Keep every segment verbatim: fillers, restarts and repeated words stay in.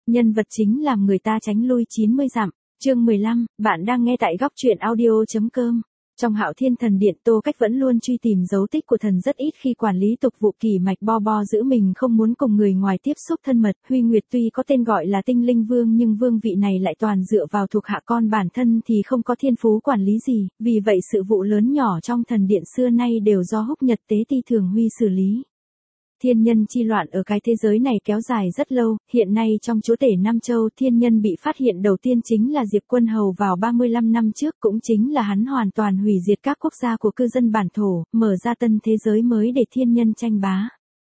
nhân vật chính làm người ta tránh lui chín mươi dặm. Chương mười lăm, bạn đang nghe tại góc truyện audio chấm com. Trong Hạo Thiên Thần Điện, Tô Cách vẫn luôn truy tìm dấu tích của thần, rất ít khi quản lý tục vụ. Kỳ Mạch bo bo giữ mình không muốn cùng người ngoài tiếp xúc thân mật. Huy Nguyệt tuy có tên gọi là Tinh Linh Vương nhưng vương vị này lại toàn dựa vào thuộc hạ, con bản thân thì không có thiên phú quản lý gì, vì vậy sự vụ lớn nhỏ trong thần điện xưa nay đều do Húc Nhật Tế Ti Thường Huy xử lý. Thiên nhân chi loạn ở cái thế giới này kéo dài rất lâu, hiện nay trong chúa tể Nam Châu, thiên nhân bị phát hiện đầu tiên chính là Diệp Quân Hầu vào ba mươi lăm năm trước, cũng chính là hắn hoàn toàn hủy diệt các quốc gia của cư dân bản thổ, mở ra tân thế giới mới để thiên nhân tranh bá.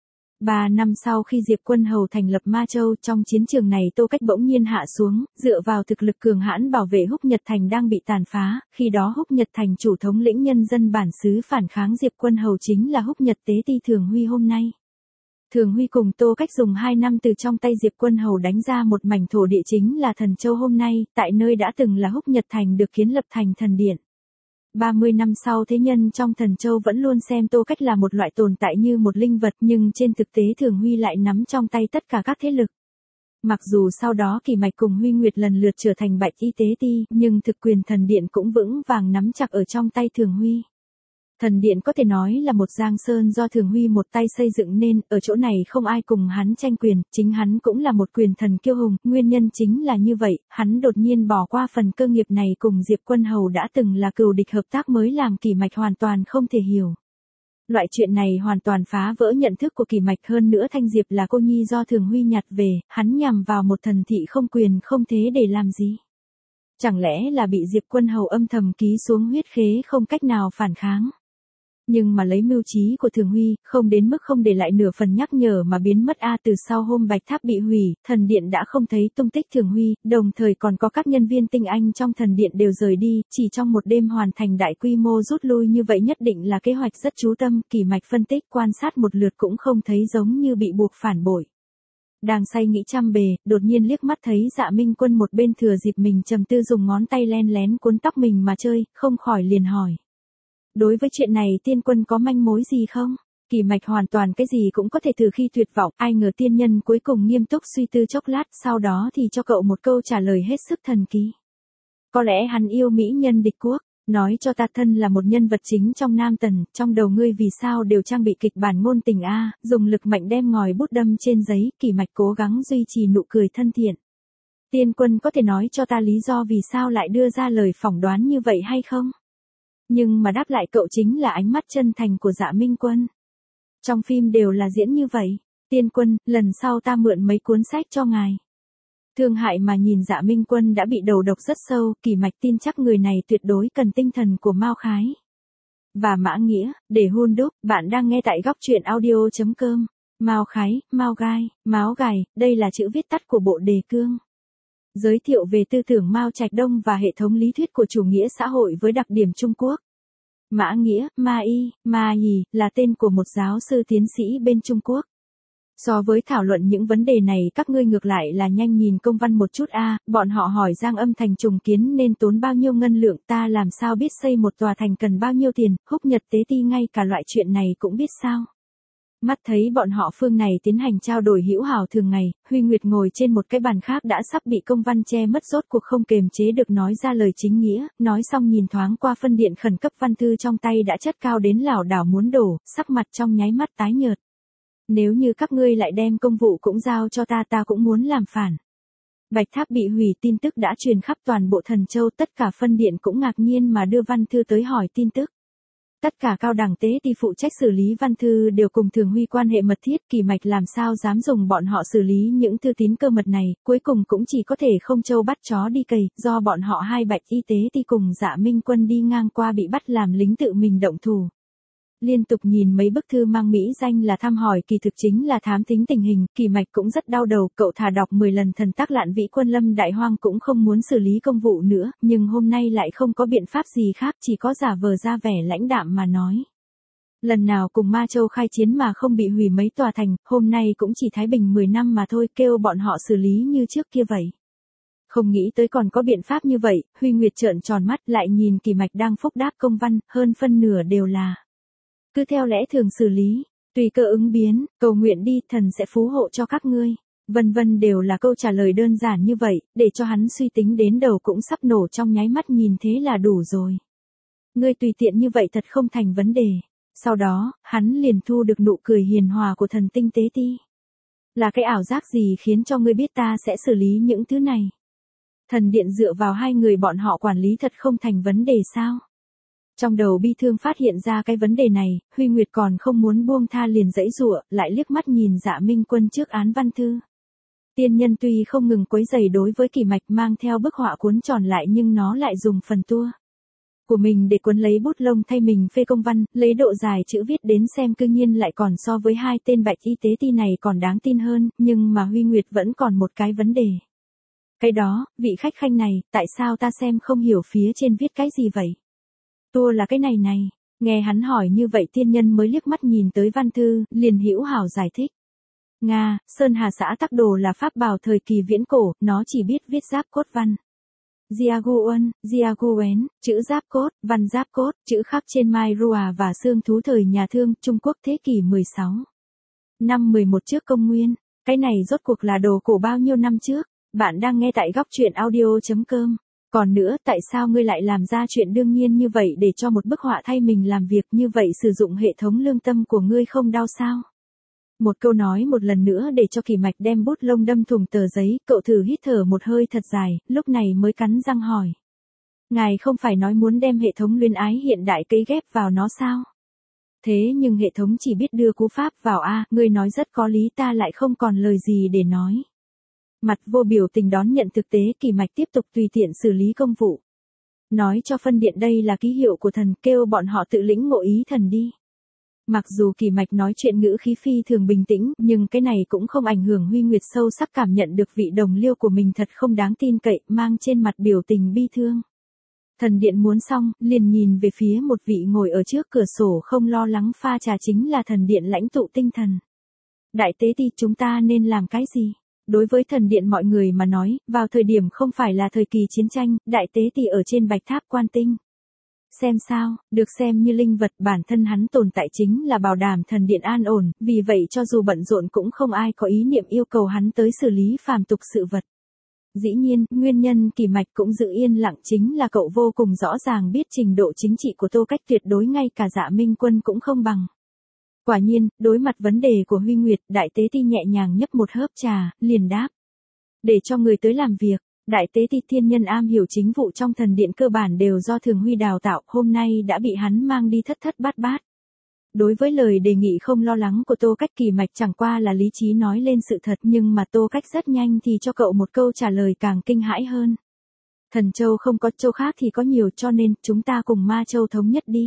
Ba năm sau khi Diệp Quân Hầu thành lập Ma Châu, trong chiến trường này Tô Cách bỗng nhiên hạ xuống, dựa vào thực lực cường hãn bảo vệ Húc Nhật Thành đang bị tàn phá. Khi đó Húc Nhật Thành chủ thống lĩnh nhân dân bản xứ phản kháng Diệp Quân Hầu chính là Húc Nhật Tế Ti Thường Huy hôm nay. Thường Huy cùng Tô Cách dùng hai năm từ trong tay Diệp Quân Hầu đánh ra một mảnh thổ địa chính là Thần Châu hôm nay, tại nơi đã từng là Húc Nhật Thành được kiến lập thành thần điện. ba mươi năm sau, thế nhân trong Thần Châu vẫn luôn xem Tô Cách là một loại tồn tại như một linh vật, nhưng trên thực tế Thường Huy lại nắm trong tay tất cả các thế lực. Mặc dù sau đó Kỳ Mạch cùng Huy Nguyệt lần lượt trở thành Bạch Y Tế Ti, nhưng thực quyền thần điện cũng vững vàng nắm chặt ở trong tay Thường Huy. Thần điện có thể nói là một giang sơn do Thường Huy một tay xây dựng nên, ở chỗ này không ai cùng hắn tranh quyền, chính hắn cũng là một quyền thần kiêu hùng, nguyên nhân chính là như vậy, hắn đột nhiên bỏ qua phần cơ nghiệp này cùng Diệp Quân Hầu đã từng là cừu địch hợp tác mới làm Kỳ Mạch hoàn toàn không thể hiểu. Loại chuyện này hoàn toàn phá vỡ nhận thức của Kỳ Mạch, hơn nữa Thanh Diệp là cô nhi do Thường Huy nhặt về, hắn nhằm vào một thần thị không quyền không thế để làm gì? Chẳng lẽ là bị Diệp Quân Hầu âm thầm ký xuống huyết khế không cách nào phản kháng? Nhưng mà lấy mưu trí của Thường Huy, không đến mức không để lại nửa phần nhắc nhở mà biến mất a à, từ sau hôm Bạch Tháp bị hủy, thần điện đã không thấy tung tích Thường Huy, đồng thời còn có các nhân viên tinh anh trong thần điện đều rời đi, chỉ trong một đêm hoàn thành đại quy mô rút lui như vậy nhất định là kế hoạch rất chú tâm. Kỳ Mạch phân tích quan sát một lượt cũng không thấy giống như bị buộc phản bội. Đang say nghĩ trăm bề, đột nhiên liếc mắt thấy Dạ Minh Quân một bên thừa dịp mình trầm tư dùng ngón tay len lén cuốn tóc mình mà chơi, không khỏi liền hỏi. Đối với chuyện này tiên quân có manh mối gì không? Kỳ Mạch hoàn toàn cái gì cũng có thể từ khi tuyệt vọng, ai ngờ tiên nhân cuối cùng nghiêm túc suy tư chốc lát, sau đó thì cho cậu một câu trả lời hết sức thần kỳ. Có lẽ hắn yêu mỹ nhân địch quốc, nói cho ta thân là một nhân vật chính trong Nam Tần, trong đầu ngươi vì sao đều trang bị kịch bản ngôn tình a, dùng lực mạnh đem ngòi bút đâm trên giấy. Kỳ Mạch cố gắng duy trì nụ cười thân thiện. Tiên quân có thể nói cho ta lý do vì sao lại đưa ra lời phỏng đoán như vậy hay không? Nhưng mà đáp lại cậu chính là ánh mắt chân thành của Dạ Minh Quân. Trong phim đều là diễn như vậy. Tiên quân, lần sau ta mượn mấy cuốn sách cho ngài. Thương hại mà nhìn Dạ Minh Quân đã bị đầu độc rất sâu, Kỳ Mạch tin chắc người này tuyệt đối cần tinh thần của Mao Khái và Mã Nghĩa để hun đúc. Bạn đang nghe tại góc truyện audio chấm com. Mao Khái, Mao Gai, Máo Gài, đây là chữ viết tắt của Bộ Đề Cương. Giới thiệu về tư tưởng Mao Trạch Đông và hệ thống lý thuyết của chủ nghĩa xã hội với đặc điểm Trung Quốc. Mã Nghĩa, Ma Y, Ma Yì, là tên của một giáo sư tiến sĩ bên Trung Quốc. So với thảo luận những vấn đề này các ngươi ngược lại là nhanh nhìn công văn một chút a à, bọn họ hỏi Giang Âm thành trùng kiến nên tốn bao nhiêu ngân lượng, ta làm sao biết xây một tòa thành cần bao nhiêu tiền, Húc Nhật Tế Ti ngay cả loại chuyện này cũng biết sao. Mắt thấy bọn họ phương này tiến hành trao đổi hữu hảo thường ngày, Huy Nguyệt ngồi trên một cái bàn khác đã sắp bị công văn che mất, rốt cuộc không kềm chế được nói ra lời chính nghĩa, nói xong nhìn thoáng qua phân điện khẩn cấp, văn thư trong tay đã chất cao đến lảo đảo muốn đổ, sắc mặt trong nháy mắt tái nhợt. Nếu như các ngươi lại đem công vụ cũng giao cho ta, ta cũng muốn làm phản. Bạch Tháp bị hủy tin tức đã truyền khắp toàn bộ Thần Châu, tất cả phân điện cũng ngạc nhiên mà đưa văn thư tới hỏi tin tức. Tất cả cao đẳng tế ti phụ trách xử lý văn thư đều cùng Thường Huy quan hệ mật thiết, Kỳ Mạch làm sao dám dùng bọn họ xử lý những thư tín cơ mật này, cuối cùng cũng chỉ có thể không trâu bắt chó đi cày, do bọn họ hai Bạch Y Tế Ti cùng Dạ Minh Quân đi ngang qua bị bắt làm lính tự mình động thủ. Liên tục nhìn mấy bức thư mang mỹ danh là thăm hỏi kỳ thực chính là thám thính tình hình, Kỳ Mạch cũng rất đau đầu, cậu thà đọc mười lần Thần Tác Lạn Vĩ Quân Lâm Đại Hoang cũng không muốn xử lý công vụ nữa, nhưng hôm nay lại không có biện pháp gì khác, chỉ có giả vờ ra vẻ lãnh đạm mà nói. Lần nào cùng Ma Châu khai chiến mà không bị hủy mấy tòa thành, hôm nay cũng chỉ thái bình mười năm mà thôi, kêu bọn họ xử lý như trước kia vậy. Không nghĩ tới còn có biện pháp như vậy, Huy Nguyệt trợn tròn mắt lại nhìn Kỳ Mạch đang phúc đáp công văn, hơn phân nửa đều là cứ theo lẽ thường xử lý, tùy cơ ứng biến, cầu nguyện đi, thần sẽ phú hộ cho các ngươi. Vân vân đều là câu trả lời đơn giản như vậy, để cho hắn suy tính đến đầu cũng sắp nổ trong nháy mắt nhìn thế là đủ rồi. Ngươi tùy tiện như vậy thật không thành vấn đề. Sau đó, hắn liền thu được nụ cười hiền hòa của thần tinh tế ti. Là cái ảo giác gì khiến cho ngươi biết ta sẽ xử lý những thứ này? Thần điện dựa vào hai người bọn họ quản lý thật không thành vấn đề sao? Trong đầu Bi Thương phát hiện ra cái vấn đề này, Huy Nguyệt còn không muốn buông tha liền giãy giụa, lại liếc mắt nhìn Dạ Minh Quân trước án văn thư. Tiên nhân tuy không ngừng quấy rầy đối với Kỳ Mạch mang theo bức họa cuốn tròn lại nhưng nó lại dùng phần tua của mình để cuốn lấy bút lông thay mình phê công văn, lấy độ dài chữ viết đến xem cư nhiên lại còn so với hai tên bạch y tế ti này còn đáng tin hơn, nhưng mà Huy Nguyệt vẫn còn một cái vấn đề. Cái đó, vị khách khanh này, tại sao ta xem không hiểu phía trên viết cái gì vậy? Tua là cái này này, nghe hắn hỏi như vậy tiên nhân mới liếc mắt nhìn tới văn thư, liền hữu hảo giải thích. Nga, Sơn Hà xã Tắc Đồ là pháp bảo thời kỳ viễn cổ, nó chỉ biết viết giáp cốt văn. Diaguan, Diaguen, chữ giáp cốt, văn giáp cốt, chữ khắc trên mai rùa và xương thú thời nhà Thương, Trung Quốc thế kỷ mười sáu. Năm mười một trước công nguyên, cái này rốt cuộc là đồ cổ bao nhiêu năm trước, bạn đang nghe tại góc truyện audio chấm com. Còn nữa, tại sao ngươi lại làm ra chuyện đương nhiên như vậy để cho một bức họa thay mình làm việc như vậy sử dụng hệ thống lương tâm của ngươi không đau sao? Một câu nói một lần nữa để cho Kỳ Mạch đem bút lông đâm thủng tờ giấy, cậu thử hít thở một hơi thật dài, lúc này mới cắn răng hỏi. Ngài không phải nói muốn đem hệ thống luyến ái hiện đại cấy ghép vào nó sao? Thế nhưng hệ thống chỉ biết đưa cú pháp vào a, ngươi nói rất có lý, ta lại không còn lời gì để nói. Mặt vô biểu tình đón nhận thực tế, Kỳ Mạch tiếp tục tùy tiện xử lý công vụ. Nói cho phân điện đây là ký hiệu của thần, kêu bọn họ tự lĩnh ngộ ý thần đi. Mặc dù Kỳ Mạch nói chuyện ngữ khí phi thường bình tĩnh, nhưng cái này cũng không ảnh hưởng Huy Nguyệt sâu sắc cảm nhận được vị đồng liêu của mình thật không đáng tin cậy, mang trên mặt biểu tình bi thương. Thần điện muốn xong, liền nhìn về phía một vị ngồi ở trước cửa sổ không lo lắng pha trà chính là thần điện lãnh tụ tinh thần. Đại tế ti, chúng ta nên làm cái gì? Đối với thần điện mọi người mà nói, vào thời điểm không phải là thời kỳ chiến tranh, đại tế ti ở trên bạch tháp quan tinh. Xem sao, được xem như linh vật, bản thân hắn tồn tại chính là bảo đảm thần điện an ổn, vì vậy cho dù bận rộn cũng không ai có ý niệm yêu cầu hắn tới xử lý phàm tục sự vật. Dĩ nhiên, nguyên nhân Kỳ Mạch cũng giữ yên lặng chính là cậu vô cùng rõ ràng biết trình độ chính trị của Tô Cách tuyệt đối ngay cả Dạ Minh Quân cũng không bằng. Quả nhiên, đối mặt vấn đề của Huy Nguyệt, đại tế ti nhẹ nhàng nhấp một hớp trà, liền đáp. Để cho người tới làm việc, đại tế ti thiên nhân am hiểu chính vụ trong thần điện cơ bản đều do Thường Huy đào tạo, hôm nay đã bị hắn mang đi thất thất bát bát. Đối với lời đề nghị không lo lắng của Tô Cách, Kỳ Mạch chẳng qua là lý trí nói lên sự thật, nhưng mà Tô Cách rất nhanh thì cho cậu một câu trả lời càng kinh hãi hơn. Thần châu không có châu khác thì có nhiều, cho nên chúng ta cùng Ma Châu thống nhất đi.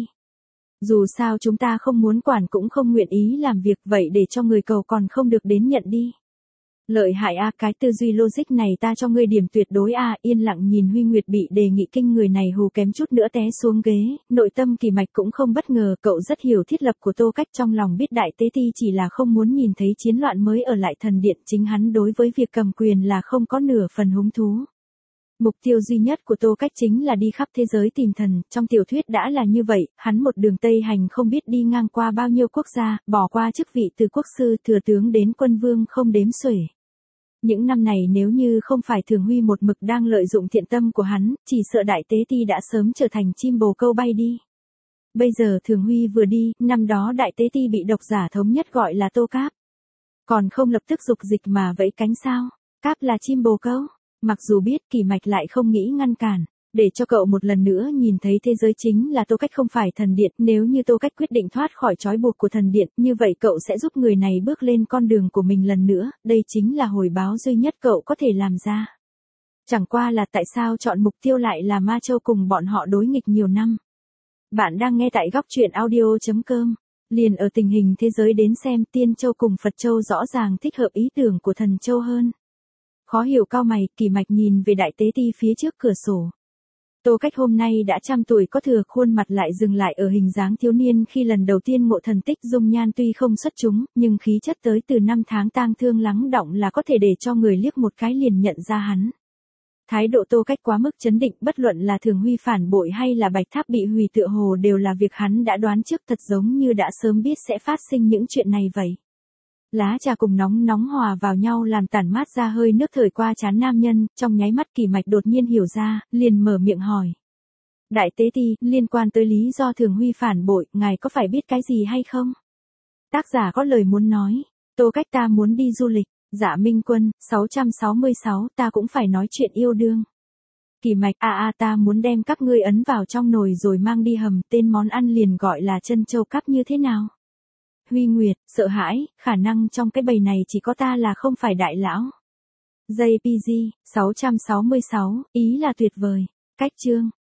Dù sao chúng ta không muốn quản cũng không nguyện ý làm việc, vậy để cho người cầu còn không được đến nhận đi. Lợi hại a, cái tư duy logic này ta cho ngươi điểm tuyệt đối a. Yên lặng nhìn Huy Nguyệt bị đề nghị kinh người này hù kém chút nữa té xuống ghế, nội tâm Kỳ Mạch cũng không bất ngờ, cậu rất hiểu thiết lập của Tô Cách, trong lòng biết đại tế ti chỉ là không muốn nhìn thấy chiến loạn mới ở lại thần điện, chính hắn đối với việc cầm quyền là không có nửa phần hứng thú. Mục tiêu duy nhất của Tô Cách chính là đi khắp thế giới tìm thần, trong tiểu thuyết đã là như vậy, hắn một đường Tây hành không biết đi ngang qua bao nhiêu quốc gia, bỏ qua chức vị từ quốc sư, thừa tướng đến quân vương không đếm xuể. Những năm này nếu như không phải Thường Huy một mực đang lợi dụng thiện tâm của hắn, chỉ sợ đại tế ti đã sớm trở thành chim bồ câu bay đi. Bây giờ Thường Huy vừa đi, năm đó đại tế ti bị độc giả thống nhất gọi là Tô Cáp. Còn không lập tức dục dịch mà vẫy cánh sao? Cáp là chim bồ câu. Mặc dù biết, Kỳ Mạch lại không nghĩ ngăn cản, để cho cậu một lần nữa nhìn thấy thế giới chính là Tô Cách không phải thần điện, nếu như Tô Cách quyết định thoát khỏi trói buộc của thần điện, như vậy cậu sẽ giúp người này bước lên con đường của mình lần nữa, đây chính là hồi báo duy nhất cậu có thể làm ra. Chẳng qua là tại sao chọn mục tiêu lại là Ma Châu cùng bọn họ đối nghịch nhiều năm. Bạn đang nghe tại góc truyện audio chấm com. Liền ở tình hình thế giới đến xem, Tiên Châu cùng Phật Châu rõ ràng thích hợp ý tưởng của Thần Châu hơn. Khó hiểu cau mày, Kỳ Mạch nhìn về đại tế ti phía trước cửa sổ. Tô Cách hôm nay đã trăm tuổi có thừa, khuôn mặt lại dừng lại ở hình dáng thiếu niên khi lần đầu tiên ngộ thần tích, dung nhan tuy không xuất chúng, nhưng khí chất tới từ năm tháng tang thương lắng đọng là có thể để cho người liếc một cái liền nhận ra hắn. Thái độ Tô Cách quá mức chấn định, bất luận là Thường Huy phản bội hay là Bạch Tháp bị hủy tựa hồ đều là việc hắn đã đoán trước, thật giống như đã sớm biết sẽ phát sinh những chuyện này vậy. Lá trà cùng nóng nóng hòa vào nhau làm tản mát ra hơi nước thời qua trán nam nhân, trong nháy mắt Kỳ Mạch đột nhiên hiểu ra, liền mở miệng hỏi. Đại tế ti, liên quan tới lý do Thường Huy phản bội, ngài có phải biết cái gì hay không? Tác giả có lời muốn nói, Tô Cách ta muốn đi du lịch, Dạ Minh Quân, sáu trăm sáu mươi sáu, ta cũng phải nói chuyện yêu đương. Kỳ Mạch, a a ta muốn đem các ngươi ấn vào trong nồi rồi mang đi hầm, tên món ăn liền gọi là chân châu cắp như thế nào? Huy Nguyệt, sợ hãi, khả năng trong cái bầy này chỉ có ta là không phải đại lão. gi pê giê, sáu trăm sáu mươi sáu, ý là tuyệt vời. Cách chương.